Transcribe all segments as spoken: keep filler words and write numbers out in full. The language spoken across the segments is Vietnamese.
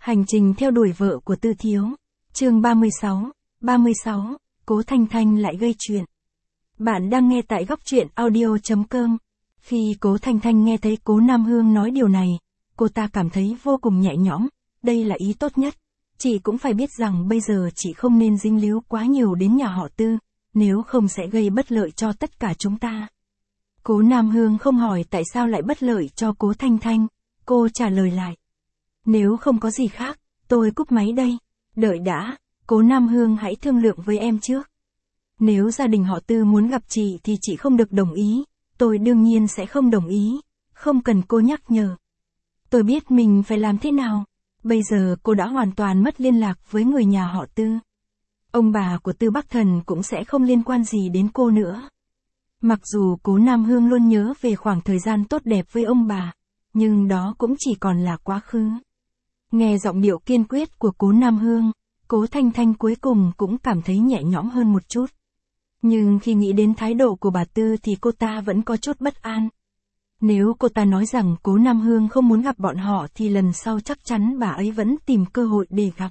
Hành trình theo đuổi vợ của Tư Thiếu. Chương ba mươi sáu, ba mươi sáu, Cố Thanh Thanh lại gây chuyện. Bạn đang nghe tại góc truyện audio chấm com. Khi Cố Thanh Thanh nghe thấy Cố Nam Hương nói điều này, cô ta cảm thấy vô cùng nhẹ nhõm, đây là ý tốt nhất. Chị cũng phải biết rằng bây giờ chị không nên dính líu quá nhiều đến nhà họ Tư, nếu không sẽ gây bất lợi cho tất cả chúng ta. Cố Nam Hương không hỏi tại sao lại bất lợi cho Cố Thanh Thanh, cô trả lời lại. Nếu không có gì khác, tôi cúp máy đây. Đợi đã, Cố Nam Hương hãy thương lượng với em trước. Nếu gia đình họ Tư muốn gặp chị thì chị không được đồng ý, tôi đương nhiên sẽ không đồng ý, không cần cô nhắc nhở. Tôi biết mình phải làm thế nào, bây giờ cô đã hoàn toàn mất liên lạc với người nhà họ Tư. Ông bà của Tư Bắc Thần cũng sẽ không liên quan gì đến cô nữa. Mặc dù Cố Nam Hương luôn nhớ về khoảng thời gian tốt đẹp với ông bà, nhưng đó cũng chỉ còn là quá khứ. Nghe giọng điệu kiên quyết của Cố Nam Hương, Cố Thanh Thanh cuối cùng cũng cảm thấy nhẹ nhõm hơn một chút. Nhưng khi nghĩ đến thái độ của bà Tư thì cô ta vẫn có chút bất an. Nếu cô ta nói rằng Cố Nam Hương không muốn gặp bọn họ thì lần sau chắc chắn bà ấy vẫn tìm cơ hội để gặp.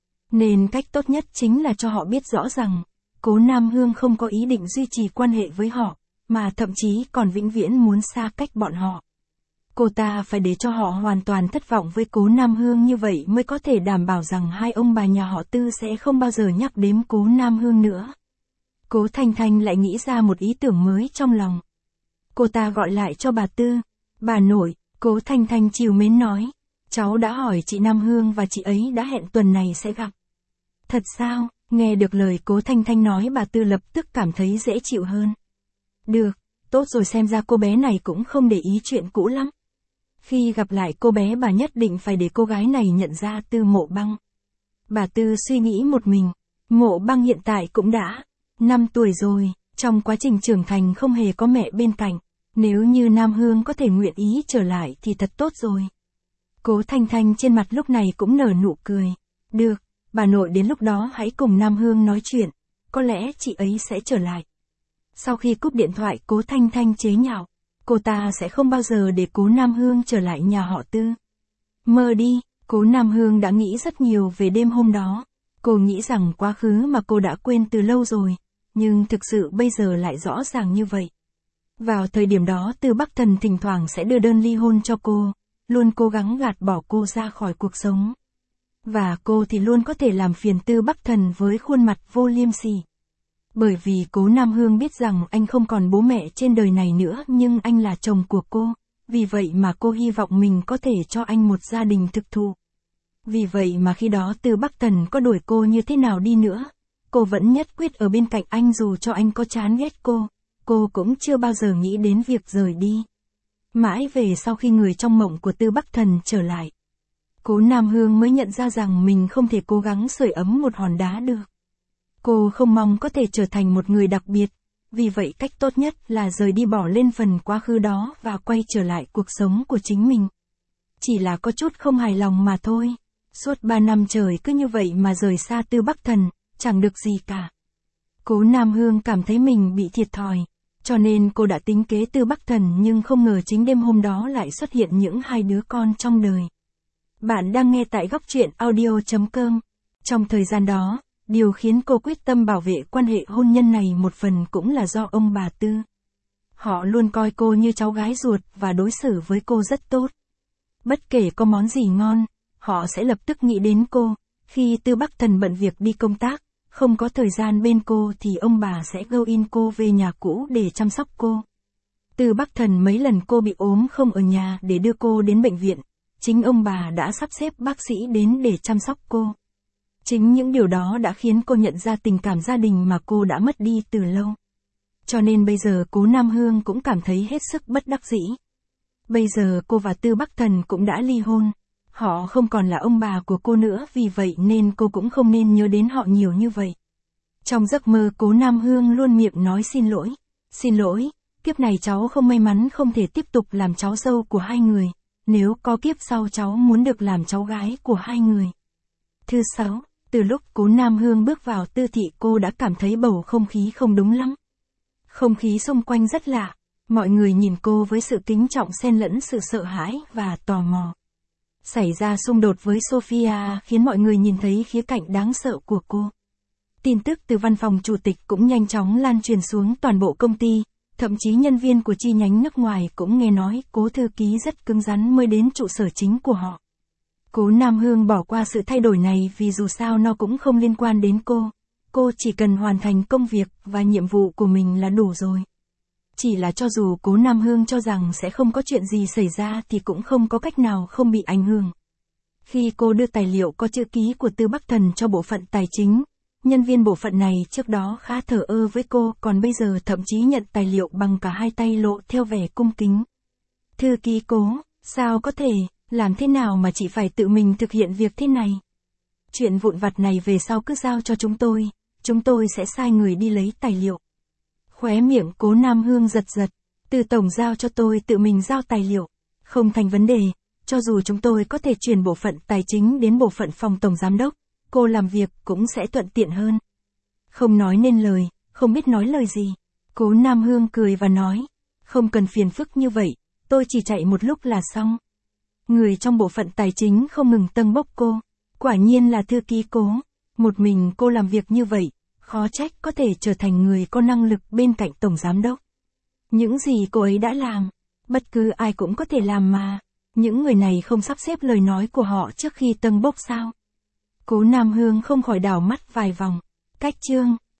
Nên cách tốt nhất chính là cho họ biết rõ rằng, Cố Nam Hương không có ý định duy trì quan hệ với họ, mà thậm chí còn vĩnh viễn muốn xa cách bọn họ. Cô ta phải để cho họ hoàn toàn thất vọng với Cố Nam Hương, như vậy mới có thể đảm bảo rằng hai ông bà nhà họ Tư sẽ không bao giờ nhắc đến Cố Nam Hương nữa. Cố Thanh Thanh lại nghĩ ra một ý tưởng mới trong lòng. Cô ta gọi lại cho bà Tư. Bà nội, Cố Thanh Thanh trìu mến nói. Cháu đã hỏi chị Nam Hương và chị ấy đã hẹn tuần này sẽ gặp. Thật sao? Nghe được lời Cố Thanh Thanh nói, bà Tư lập tức cảm thấy dễ chịu hơn. Được, tốt rồi, xem ra cô bé này cũng không để ý chuyện cũ lắm. Khi gặp lại cô bé bà nhất định phải để cô gái này nhận ra Tư Mộ Băng. Bà Tư suy nghĩ một mình. Mộ Băng hiện tại cũng đã năm tuổi rồi, trong quá trình trưởng thành không hề có mẹ bên cạnh. Nếu như Nam Hương có thể nguyện ý trở lại thì thật tốt rồi. Cố Thanh Thanh trên mặt lúc này cũng nở nụ cười. Được, bà nội đến lúc đó hãy cùng Nam Hương nói chuyện, có lẽ chị ấy sẽ trở lại. Sau khi cúp điện thoại, Cố Thanh Thanh chế nhạo. Cô ta sẽ không bao giờ để Cố Nam Hương trở lại nhà họ Tư. Mơ đi, Cố Nam Hương đã nghĩ rất nhiều về đêm hôm đó. Cô nghĩ rằng quá khứ mà cô đã quên từ lâu rồi, nhưng thực sự bây giờ lại rõ ràng như vậy. Vào thời điểm đó Tư Bắc Thần thỉnh thoảng sẽ đưa đơn ly hôn cho cô, luôn cố gắng gạt bỏ cô ra khỏi cuộc sống. Và cô thì luôn có thể làm phiền Tư Bắc Thần với khuôn mặt vô liêm sỉ. Bởi vì Cố Nam Hương biết rằng anh không còn bố mẹ trên đời này nữa, nhưng anh là chồng của cô, vì vậy mà cô hy vọng mình có thể cho anh một gia đình thực thụ. Vì vậy mà khi đó Tư Bắc Thần có đuổi cô như thế nào đi nữa, cô vẫn nhất quyết ở bên cạnh anh, dù cho anh có chán ghét cô, cô cũng chưa bao giờ nghĩ đến việc rời đi. Mãi về sau khi người trong mộng của Tư Bắc Thần trở lại, Cố Nam Hương mới nhận ra rằng mình không thể cố gắng sưởi ấm một hòn đá được. Cô không mong có thể trở thành một người đặc biệt, vì vậy cách tốt nhất là rời đi, bỏ lên phần quá khứ đó và quay trở lại cuộc sống của chính mình. Chỉ là có chút không hài lòng mà thôi. Suốt ba năm trời cứ như vậy mà rời xa Tư Bắc Thần, chẳng được gì cả. Cố Nam Hương cảm thấy mình bị thiệt thòi, cho nên cô đã tính kế Tư Bắc Thần, nhưng không ngờ chính đêm hôm đó lại xuất hiện những hai đứa con trong đời. Bạn đang nghe tại góc truyện audio chấm com. Trong thời gian đó, điều khiến cô quyết tâm bảo vệ quan hệ hôn nhân này một phần cũng là do ông bà Tư. Họ luôn coi cô như cháu gái ruột và đối xử với cô rất tốt. Bất kể có món gì ngon, họ sẽ lập tức nghĩ đến cô. Khi Tư Bắc Thần bận việc đi công tác, không có thời gian bên cô thì ông bà sẽ gâu in cô về nhà cũ để chăm sóc cô. Tư Bắc Thần mấy lần cô bị ốm không ở nhà để đưa cô đến bệnh viện, chính ông bà đã sắp xếp bác sĩ đến để chăm sóc cô. Chính những điều đó đã khiến cô nhận ra tình cảm gia đình mà cô đã mất đi từ lâu. Cho nên bây giờ Cố Nam Hương cũng cảm thấy hết sức bất đắc dĩ. Bây giờ cô và Tư Bắc Thần cũng đã ly hôn. Họ không còn là ông bà của cô nữa, vì vậy nên cô cũng không nên nhớ đến họ nhiều như vậy. Trong giấc mơ Cố Nam Hương luôn miệng nói xin lỗi. Xin lỗi, kiếp này cháu không may mắn không thể tiếp tục làm cháu dâu của hai người. Nếu có kiếp sau cháu muốn được làm cháu gái của hai người. Thứ sáu, từ lúc Cố Nam Hương bước vào Tư thị cô đã cảm thấy bầu không khí không đúng lắm. Không khí xung quanh rất lạ. Mọi người nhìn cô với sự kính trọng xen lẫn sự sợ hãi và tò mò. Xảy ra xung đột với Sophia khiến mọi người nhìn thấy khía cạnh đáng sợ của cô. Tin tức từ văn phòng chủ tịch cũng nhanh chóng lan truyền xuống toàn bộ công ty, thậm chí nhân viên của chi nhánh nước ngoài cũng nghe nói cố thư ký rất cứng rắn mới đến trụ sở chính của họ. Cố Nam Hương bỏ qua sự thay đổi này vì dù sao nó cũng không liên quan đến cô. Cô chỉ cần hoàn thành công việc và nhiệm vụ của mình là đủ rồi. Chỉ là cho dù Cố Nam Hương cho rằng sẽ không có chuyện gì xảy ra thì cũng không có cách nào không bị ảnh hưởng. Khi cô đưa tài liệu có chữ ký của Tư Bắc Thần cho bộ phận tài chính, nhân viên bộ phận này trước đó khá thờ ơ với cô, còn bây giờ thậm chí nhận tài liệu bằng cả hai tay lộ theo vẻ cung kính. Thư ký Cố, sao có thể, làm thế nào mà chị phải tự mình thực hiện việc thế này? Chuyện vụn vặt này về sau cứ giao cho chúng tôi, chúng tôi sẽ sai người đi lấy tài liệu. Khóe miệng Cố Nam Hương giật giật, từ tổng giao cho tôi tự mình giao tài liệu, không thành vấn đề, cho dù chúng tôi có thể chuyển bộ phận tài chính đến bộ phận phòng tổng giám đốc, cô làm việc cũng sẽ thuận tiện hơn. Không nói nên lời, không biết nói lời gì. Cố Nam Hương cười và nói, không cần phiền phức như vậy, tôi chỉ chạy một lúc là xong. Người trong bộ phận tài chính không ngừng tâng bốc cô, quả nhiên là thư ký Cố, một mình cô làm việc như vậy, khó trách có thể trở thành người có năng lực bên cạnh tổng giám đốc. Những gì cô ấy đã làm, bất cứ ai cũng có thể làm mà, những người này không sắp xếp lời nói của họ trước khi tâng bốc sao? Cố Nam Hương không khỏi đảo mắt vài vòng. Cách chương